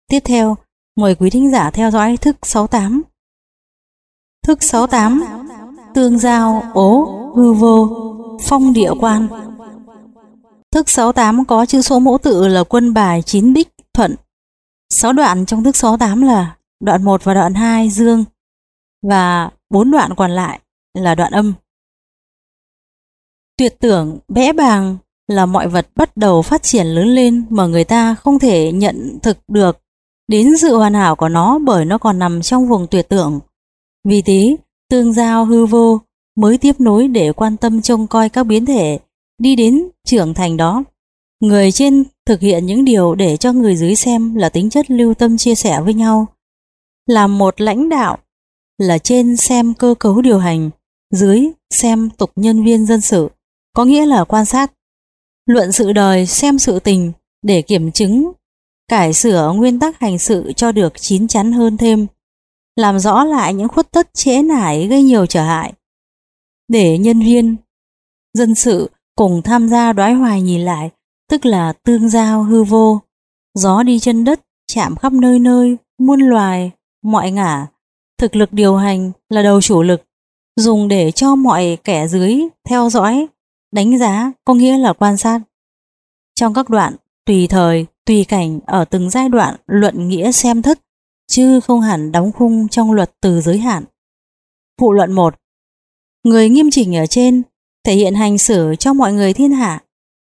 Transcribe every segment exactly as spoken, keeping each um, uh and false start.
Tiếp theo, mời quý thính giả theo dõi thức sáu tám. Thức sáu tám, tương giao ố hư vô, phong địa quan. Thức sáu tám có chữ số mẫu tự là quân bài chín bích thuận. sáu đoạn trong thức sáu tám là đoạn một và đoạn hai dương, và bốn đoạn còn lại là đoạn âm. Tuyệt tưởng bẽ bàng là mọi vật bắt đầu phát triển lớn lên mà người ta không thể nhận thực được đến sự hoàn hảo của nó bởi nó còn nằm trong vùng tuyệt tưởng. Vì thế, tương giao hư vô mới tiếp nối để quan tâm trông coi các biến thể đi đến trưởng thành đó. Người trên thực hiện những điều để cho người dưới xem là tính chất lưu tâm chia sẻ với nhau. Làm một lãnh đạo là trên xem cơ cấu điều hành, dưới xem tục nhân viên dân sự, có nghĩa là quan sát. Luận sự đời xem sự tình để kiểm chứng, cải sửa nguyên tắc hành sự cho được chín chắn hơn thêm, làm rõ lại những khuất tất trễ nải gây nhiều trở hại. Để nhân viên dân sự cùng tham gia đoái hoài nhìn lại, tức là tương giao hư vô, gió đi chân đất, chạm khắp nơi nơi, muôn loài, mọi ngả. Thực lực điều hành là đầu chủ lực, dùng để cho mọi kẻ dưới theo dõi, đánh giá, có nghĩa là quan sát. Trong các đoạn, tùy thời, tùy cảnh ở từng giai đoạn luận nghĩa xem thất, chứ không hẳn đóng khung trong luật từ giới hạn. Phụ luận một. Người nghiêm chỉnh ở trên thể hiện hành xử cho mọi người thiên hạ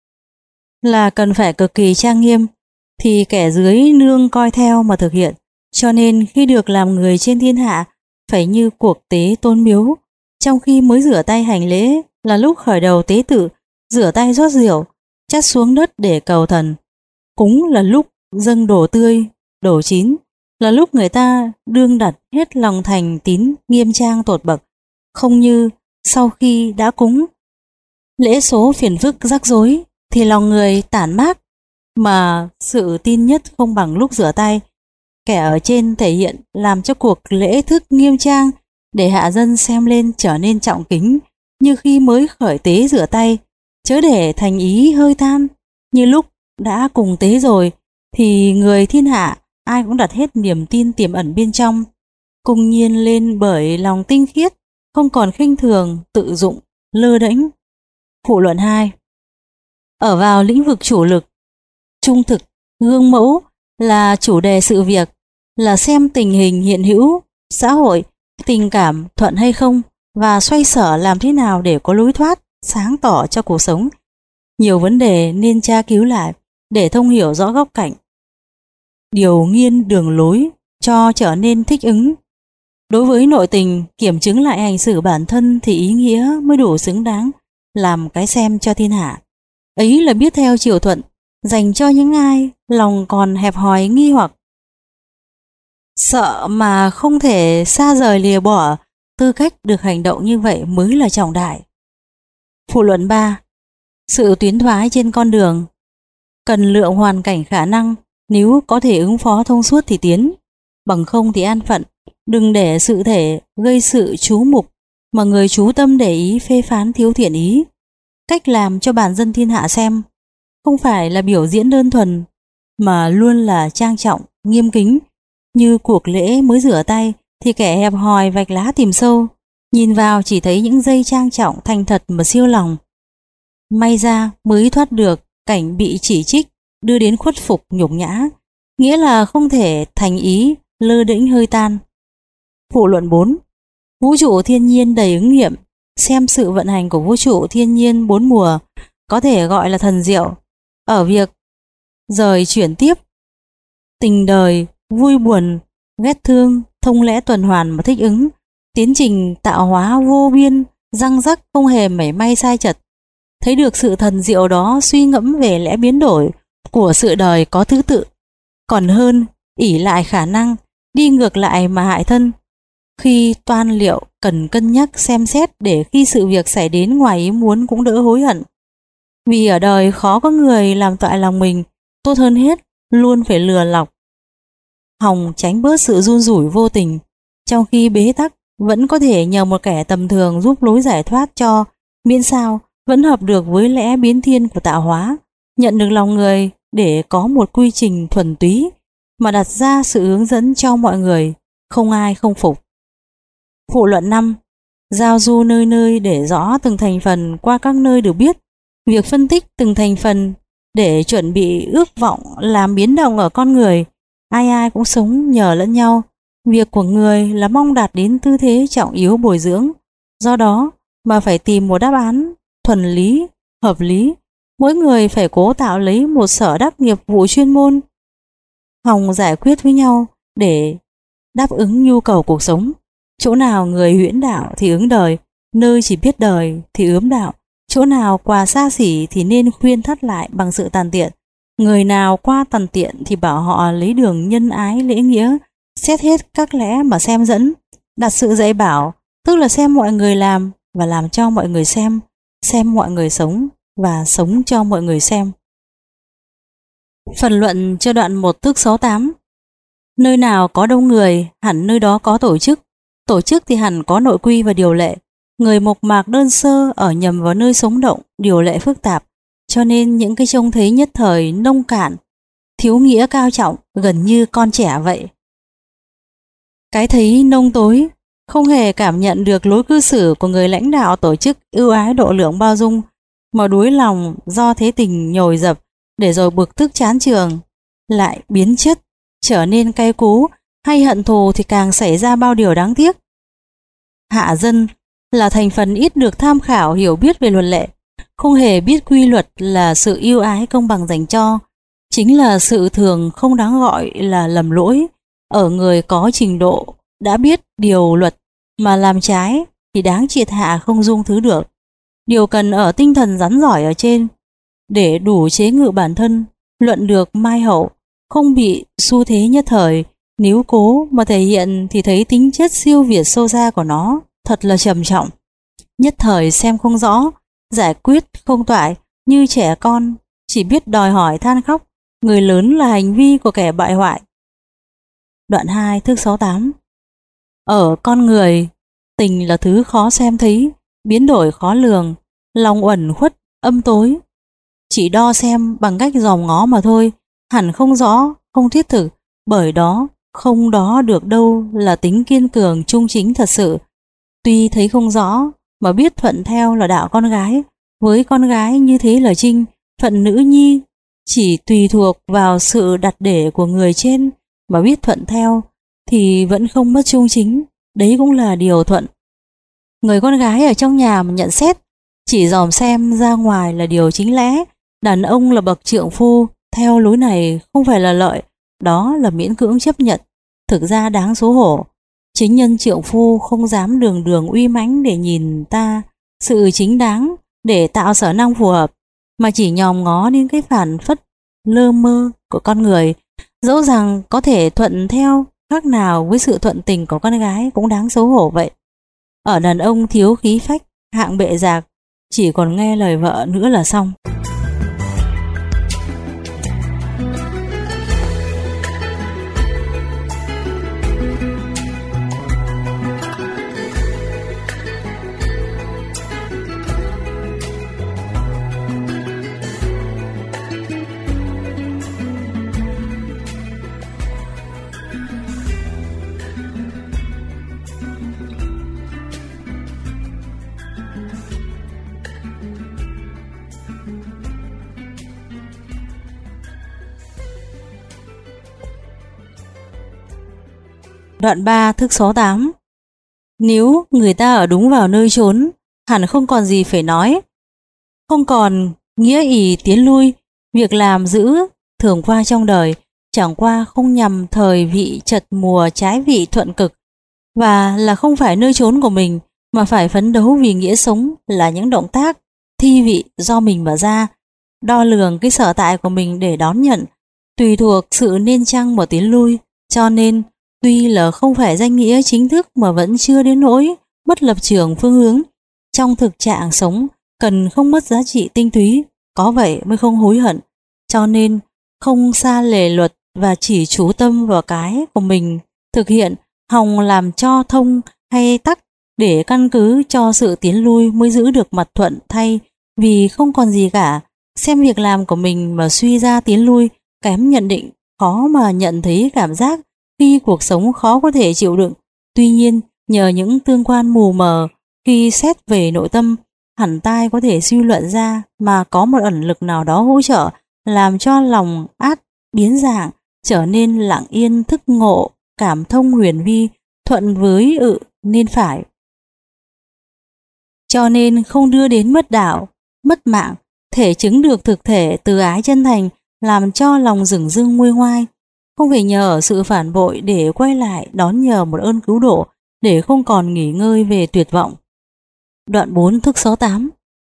là cần phải cực kỳ trang nghiêm, thì kẻ dưới nương coi theo mà thực hiện. Cho nên khi được làm người trên thiên hạ phải như cuộc tế tôn miếu, trong khi mới rửa tay hành lễ là lúc khởi đầu tế tự, rửa tay rót rượu, chắt xuống đất để cầu thần. Cúng là lúc dâng đồ tươi, đồ chín, là lúc người ta đương đặt hết lòng thành tín nghiêm trang tột bậc, không như sau khi đã cúng lễ số phiền phức rắc rối thì lòng người tản mát, mà sự tin nhất không bằng lúc rửa tay. Kẻ ở trên thể hiện làm cho cuộc lễ thức nghiêm trang để hạ dân xem lên trở nên trọng kính như khi mới khởi tế rửa tay, chớ để thành ý hơi tan. Như lúc đã cùng tế rồi thì người thiên hạ ai cũng đặt hết niềm tin tiềm ẩn bên trong, cùng nhiên lên bởi lòng tinh khiết, không còn khinh thường, tự dụng, lơ đễnh. Phụ luận hai. Ở vào lĩnh vực chủ lực, trung thực, gương mẫu là chủ đề sự việc, là xem tình hình hiện hữu, xã hội, tình cảm thuận hay không, và xoay sở làm thế nào để có lối thoát, sáng tỏ cho cuộc sống. Nhiều vấn đề nên tra cứu lại để thông hiểu rõ góc cạnh, điều nghiên đường lối cho trở nên thích ứng. Đối với nội tình, kiểm chứng lại hành xử bản thân thì ý nghĩa mới đủ xứng đáng làm cái xem cho thiên hạ. Ấy là biết theo chiều thuận, dành cho những ai lòng còn hẹp hòi nghi hoặc, sợ mà không thể xa rời lìa bỏ tư cách được hành động như vậy mới là trọng đại. Phụ luận ba. Sự tiến thoái trên con đường cần lượng hoàn cảnh khả năng, nếu có thể ứng phó thông suốt thì tiến, bằng không thì an phận. Đừng để sự thể gây sự chú mục mà người chú tâm để ý phê phán thiếu thiện ý. Cách làm cho bản dân thiên hạ xem không phải là biểu diễn đơn thuần, mà luôn là trang trọng, nghiêm kính. Như cuộc lễ mới rửa tay thì kẻ hẹp hòi vạch lá tìm sâu, nhìn vào chỉ thấy những dây trang trọng thành thật mà siêu lòng. May ra mới thoát được cảnh bị chỉ trích đưa đến khuất phục nhục nhã, nghĩa là không thể thành ý, lơ đễnh hơi tan. Phụ luận bốn. Vũ trụ thiên nhiên đầy ứng nghiệm, xem sự vận hành của vũ trụ thiên nhiên bốn mùa có thể gọi là thần diệu ở việc rời chuyển tiếp tình đời, vui buồn, ghét thương, thông lẽ tuần hoàn mà thích ứng. Tiến trình tạo hóa vô biên, răng rắc không hề mảy may sai chật. Thấy được sự thần diệu đó, suy ngẫm về lẽ biến đổi của sự đời có thứ tự. Còn hơn ỷ lại khả năng, đi ngược lại mà hại thân. Khi toan liệu cần cân nhắc xem xét để khi sự việc xảy đến ngoài ý muốn cũng đỡ hối hận. Vì ở đời khó có người làm toại lòng mình, tốt hơn hết luôn phải lừa lọc, hòng tránh bớt sự run rủi vô tình. Trong khi bế tắc vẫn có thể nhờ một kẻ tầm thường giúp lối giải thoát cho, miễn sao vẫn hợp được với lẽ biến thiên của tạo hóa, nhận được lòng người để có một quy trình thuần túy, mà đặt ra sự hướng dẫn cho mọi người, không ai không phục. Phụ luận năm. Giao du nơi nơi để rõ từng thành phần qua các nơi được biết. Việc phân tích từng thành phần để chuẩn bị ước vọng làm biến động ở con người. Ai ai cũng sống nhờ lẫn nhau. Việc của người là mong đạt đến tư thế trọng yếu bồi dưỡng. Do đó mà phải tìm một đáp án thuần lý, hợp lý. Mỗi người phải cố tạo lấy một sở đắc nghiệp vụ chuyên môn, hòng giải quyết với nhau để đáp ứng nhu cầu cuộc sống. Chỗ nào người huyễn đạo thì ứng đời, nơi chỉ biết đời thì ướm đạo. Chỗ nào quà xa xỉ thì nên khuyên thắt lại bằng sự tàn tiện. Người nào qua tàn tiện thì bảo họ lấy đường nhân ái lễ nghĩa, xét hết các lẽ mà xem dẫn. Đặt sự dạy bảo, tức là xem mọi người làm và làm cho mọi người xem, xem mọi người sống và sống cho mọi người xem. Phần luận cho đoạn một thước sáu tám. Nơi nào có đông người, hẳn nơi đó có tổ chức. Tổ chức thì hẳn có nội quy và điều lệ. Người mộc mạc đơn sơ ở nhầm vào nơi sống động, điều lệ phức tạp, cho nên những cái trông thấy nhất thời nông cạn, thiếu nghĩa cao trọng, gần như con trẻ vậy. Cái thấy nông tối, không hề cảm nhận được lối cư xử của người lãnh đạo tổ chức ưu ái độ lượng bao dung, mà đuối lòng do thế tình nhồi dập, để rồi bực tức chán trường, lại biến chất, trở nên cay cú, hay hận thù thì càng xảy ra bao điều đáng tiếc. Hạ dân là thành phần ít được tham khảo hiểu biết về luật lệ, không hề biết quy luật là sự ưu ái công bằng dành cho, chính là sự thường không đáng gọi là lầm lỗi. Ở người có trình độ đã biết điều luật mà làm trái thì đáng triệt hạ không dung thứ được. Điều cần ở tinh thần rắn giỏi ở trên, để đủ chế ngự bản thân, luận được mai hậu, không bị xu thế nhất thời. Nếu cố mà thể hiện thì thấy tính chất siêu việt sâu xa của nó thật là trầm trọng. Nhất thời xem không rõ, giải quyết không toại, như trẻ con chỉ biết đòi hỏi than khóc, người lớn là hành vi của kẻ bại hoại. Đoạn hai thước sáu tám. Ở con người, tình là thứ khó xem thấy, biến đổi khó lường, lòng uẩn khuất, âm tối. Chỉ đo xem bằng cách dòm ngó mà thôi, hẳn không rõ, không thiết thực, bởi đó không đó được đâu là tính kiên cường trung chính thật sự. Tuy thấy không rõ mà biết thuận theo là đạo con gái, với con gái như thế là trinh, phận nữ nhi chỉ tùy thuộc vào sự đặt để của người trên, mà biết thuận theo thì vẫn không mất trung chính, đấy cũng là điều thuận. Người con gái ở trong nhà mà nhận xét, chỉ dòm xem ra ngoài là điều chính lẽ. Đàn ông là bậc trượng phu, theo lối này không phải là lợi, đó là miễn cưỡng chấp nhận, thực ra đáng xấu hổ. Chính nhân trượng phu không dám đường đường uy mãnh để nhìn ta sự chính đáng, để tạo sở năng phù hợp, mà chỉ nhòm ngó đến cái phản phất lơ mơ của con người. Dẫu rằng có thể thuận theo khác nào với sự thuận tình của con gái cũng đáng xấu hổ vậy. Ở đàn ông thiếu khí phách, hạng bệ giạc, chỉ còn nghe lời vợ nữa là xong. Đoạn ba thước sáu tám. Nếu người ta ở đúng vào nơi chốn, hẳn không còn gì phải nói, không còn nghĩa ỷ tiến lui. Việc làm giữ thường qua trong đời, chẳng qua không nhằm thời vị chật mùa trái vị thuận cực, và là không phải nơi chốn của mình, mà phải phấn đấu vì nghĩa sống là những động tác thi vị do mình mở ra, đo lường cái sở tại của mình để đón nhận, tùy thuộc sự nên chăng một tiến lui. Cho nên tuy là không phải danh nghĩa chính thức mà vẫn chưa đến nỗi mất lập trường phương hướng. Trong thực trạng sống cần không mất giá trị tinh túy, có vậy mới không hối hận. Cho nên không xa lề luật và chỉ chú tâm vào cái của mình thực hiện, hòng làm cho thông hay tắc để căn cứ cho sự tiến lui mới giữ được mặt thuận, thay vì không còn gì cả, xem việc làm của mình mà suy ra tiến lui, kém nhận định khó mà nhận thấy cảm giác khi cuộc sống khó có thể chịu đựng. Tuy nhiên, nhờ những tương quan mù mờ, khi xét về nội tâm, hẳn tai có thể suy luận ra mà có một ẩn lực nào đó hỗ trợ, làm cho lòng át biến dạng, trở nên lặng yên thức ngộ, cảm thông huyền vi, thuận với ự nên phải. Cho nên không đưa đến mất đạo, mất mạng, thể chứng được thực thể từ ái chân thành, làm cho lòng dửng dưng nguôi ngoai. Không phải nhờ ở sự phản bội để quay lại đón nhờ một ơn cứu độ, để không còn nghỉ ngơi về tuyệt vọng. Đoạn bốn thức số tám.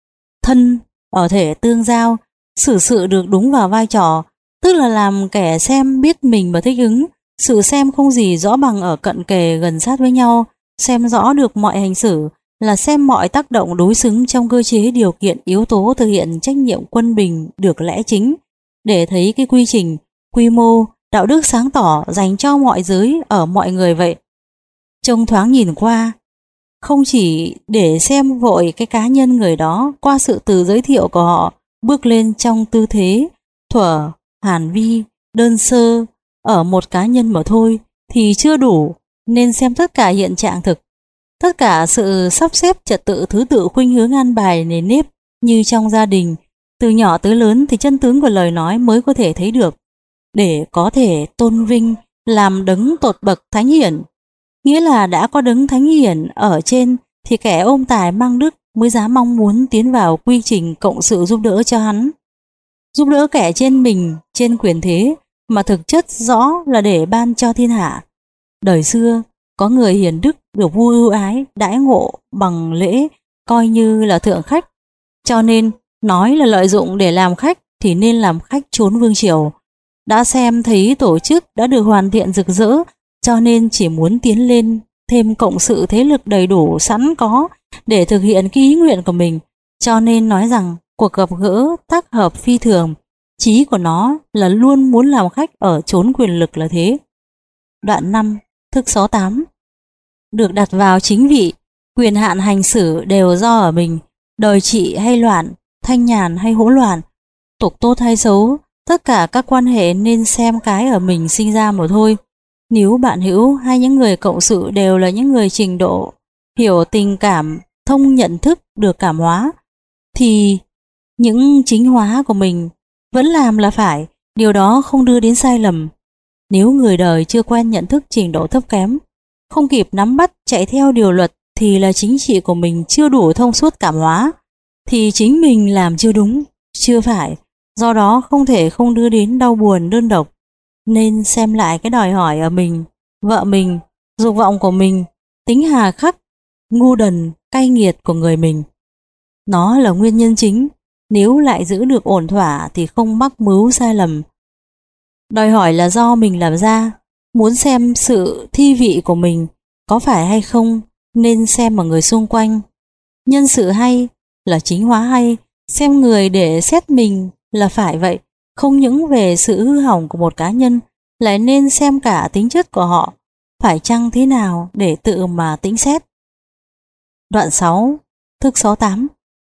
Thân ở thể tương giao, xử sự được đúng vào vai trò, tức là làm kẻ xem biết mình mà thích ứng. Sự xem không gì rõ bằng ở cận kề gần sát với nhau, xem rõ được mọi hành xử, là xem mọi tác động đối xứng trong cơ chế điều kiện yếu tố thực hiện trách nhiệm quân bình được lẽ chính, để thấy cái quy trình, quy mô, đạo đức sáng tỏ dành cho mọi giới ở mọi người vậy. Trông thoáng nhìn qua, không chỉ để xem vội cái cá nhân người đó qua sự từ giới thiệu của họ bước lên trong tư thế, thuở, hàn vi, đơn sơ, ở một cá nhân mà thôi thì chưa đủ, nên xem tất cả hiện trạng thực, tất cả sự sắp xếp trật tự thứ tự khuynh hướng an bài nền nếp như trong gia đình, từ nhỏ tới lớn thì chân tướng của lời nói mới có thể thấy được, để có thể tôn vinh làm đấng tột bậc thánh hiển. Nghĩa là đã có đấng thánh hiển ở trên thì kẻ ôm tài mang đức mới dám mong muốn tiến vào quy trình cộng sự giúp đỡ cho hắn. Giúp đỡ kẻ trên mình, trên quyền thế, mà thực chất rõ là để ban cho thiên hạ. Đời xưa, có người hiền đức được vua ưu ái, đãi ngộ bằng lễ, coi như là thượng khách. Cho nên, nói là lợi dụng để làm khách thì nên làm khách trốn vương triều. Đã xem thấy tổ chức đã được hoàn thiện rực rỡ, cho nên chỉ muốn tiến lên thêm cộng sự thế lực đầy đủ sẵn có để thực hiện cái ý nguyện của mình. Cho nên nói rằng cuộc gặp gỡ tác hợp phi thường, chí của nó là luôn muốn làm khách ở chốn quyền lực là thế. Đoạn năm, thức số tám. Được đặt vào chính vị, quyền hạn hành xử đều do ở mình, đời trị hay loạn, thanh nhàn hay hỗn loạn, tục tốt hay xấu, tất cả các quan hệ nên xem cái ở mình sinh ra mà thôi. Nếu bạn hữu hay những người cộng sự đều là những người trình độ, hiểu tình cảm, thông nhận thức được cảm hóa, thì những chính hóa của mình vẫn làm là phải, điều đó không đưa đến sai lầm. Nếu người đời chưa quen nhận thức trình độ thấp kém, không kịp nắm bắt chạy theo điều luật thì là chính trị của mình chưa đủ thông suốt cảm hóa, thì chính mình làm chưa đúng, chưa phải, do đó không thể không đưa đến đau buồn đơn độc. Nên xem lại cái đòi hỏi ở mình, vợ mình, dục vọng của mình, tính hà khắc, ngu đần, cay nghiệt của người mình. Nó là nguyên nhân chính, nếu lại giữ được ổn thỏa thì không mắc mưu sai lầm. Đòi hỏi là do mình làm ra, muốn xem sự thi vị của mình có phải hay không nên xem ở người xung quanh. Nhân sự hay là chính hóa hay, xem người để xét mình là phải vậy. Không những về sự hư hỏng của một cá nhân, lại nên xem cả tính chất của họ, phải chăng thế nào để tự mà tính xét. Đoạn sáu, thức số tám.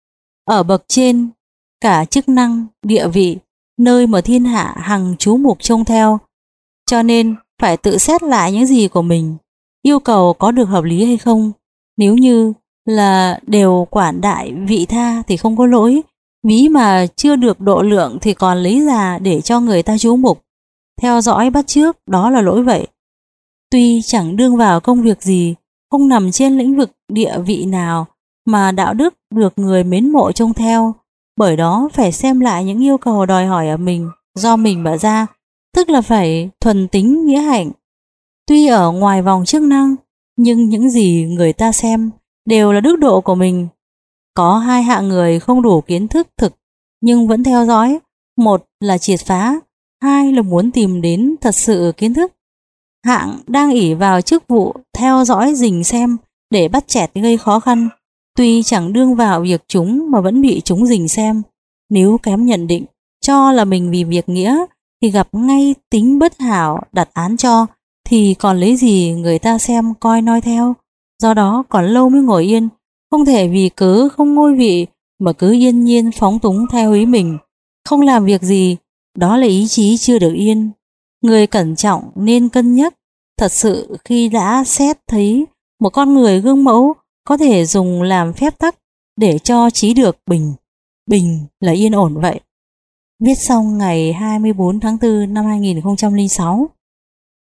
Ở bậc trên, cả chức năng, địa vị, nơi mà thiên hạ hằng chú mục trông theo, cho nên phải tự xét lại những gì của mình, yêu cầu có được hợp lý hay không. Nếu như là đều quản đại vị tha thì không có lỗi, ví mà chưa được độ lượng thì còn lấy ra để cho người ta chú mục, theo dõi bắt chước, đó là lỗi vậy. Tuy chẳng đương vào công việc gì, không nằm trên lĩnh vực địa vị nào mà đạo đức được người mến mộ trông theo, bởi đó phải xem lại những yêu cầu đòi hỏi ở mình do mình mở ra, tức là phải thuần tính nghĩa hạnh. Tuy ở ngoài vòng chức năng, nhưng những gì người ta xem đều là đức độ của mình. Có hai hạng người không đủ kiến thức thực nhưng vẫn theo dõi, một là triệt phá, hai là muốn tìm đến thật sự kiến thức. Hạng đang ỷ vào chức vụ theo dõi rình xem để bắt chẹt gây khó khăn, tuy chẳng đương vào việc chúng mà vẫn bị chúng rình xem. Nếu kém nhận định, cho là mình vì việc nghĩa thì gặp ngay tính bất hảo đặt án cho, thì còn lấy gì người ta xem coi noi theo. Do đó còn lâu mới ngồi yên, không thể vì cớ không ngôi vị mà cứ yên nhiên phóng túng theo ý mình, không làm việc gì, đó là ý chí chưa được yên. Người cẩn trọng nên cân nhắc thật sự khi đã xét thấy một con người gương mẫu có thể dùng làm phép tắc để cho trí được bình, bình là yên ổn vậy. Viết xong ngày hai mươi bốn tháng tư năm hai nghìn không trăm lẻ sáu.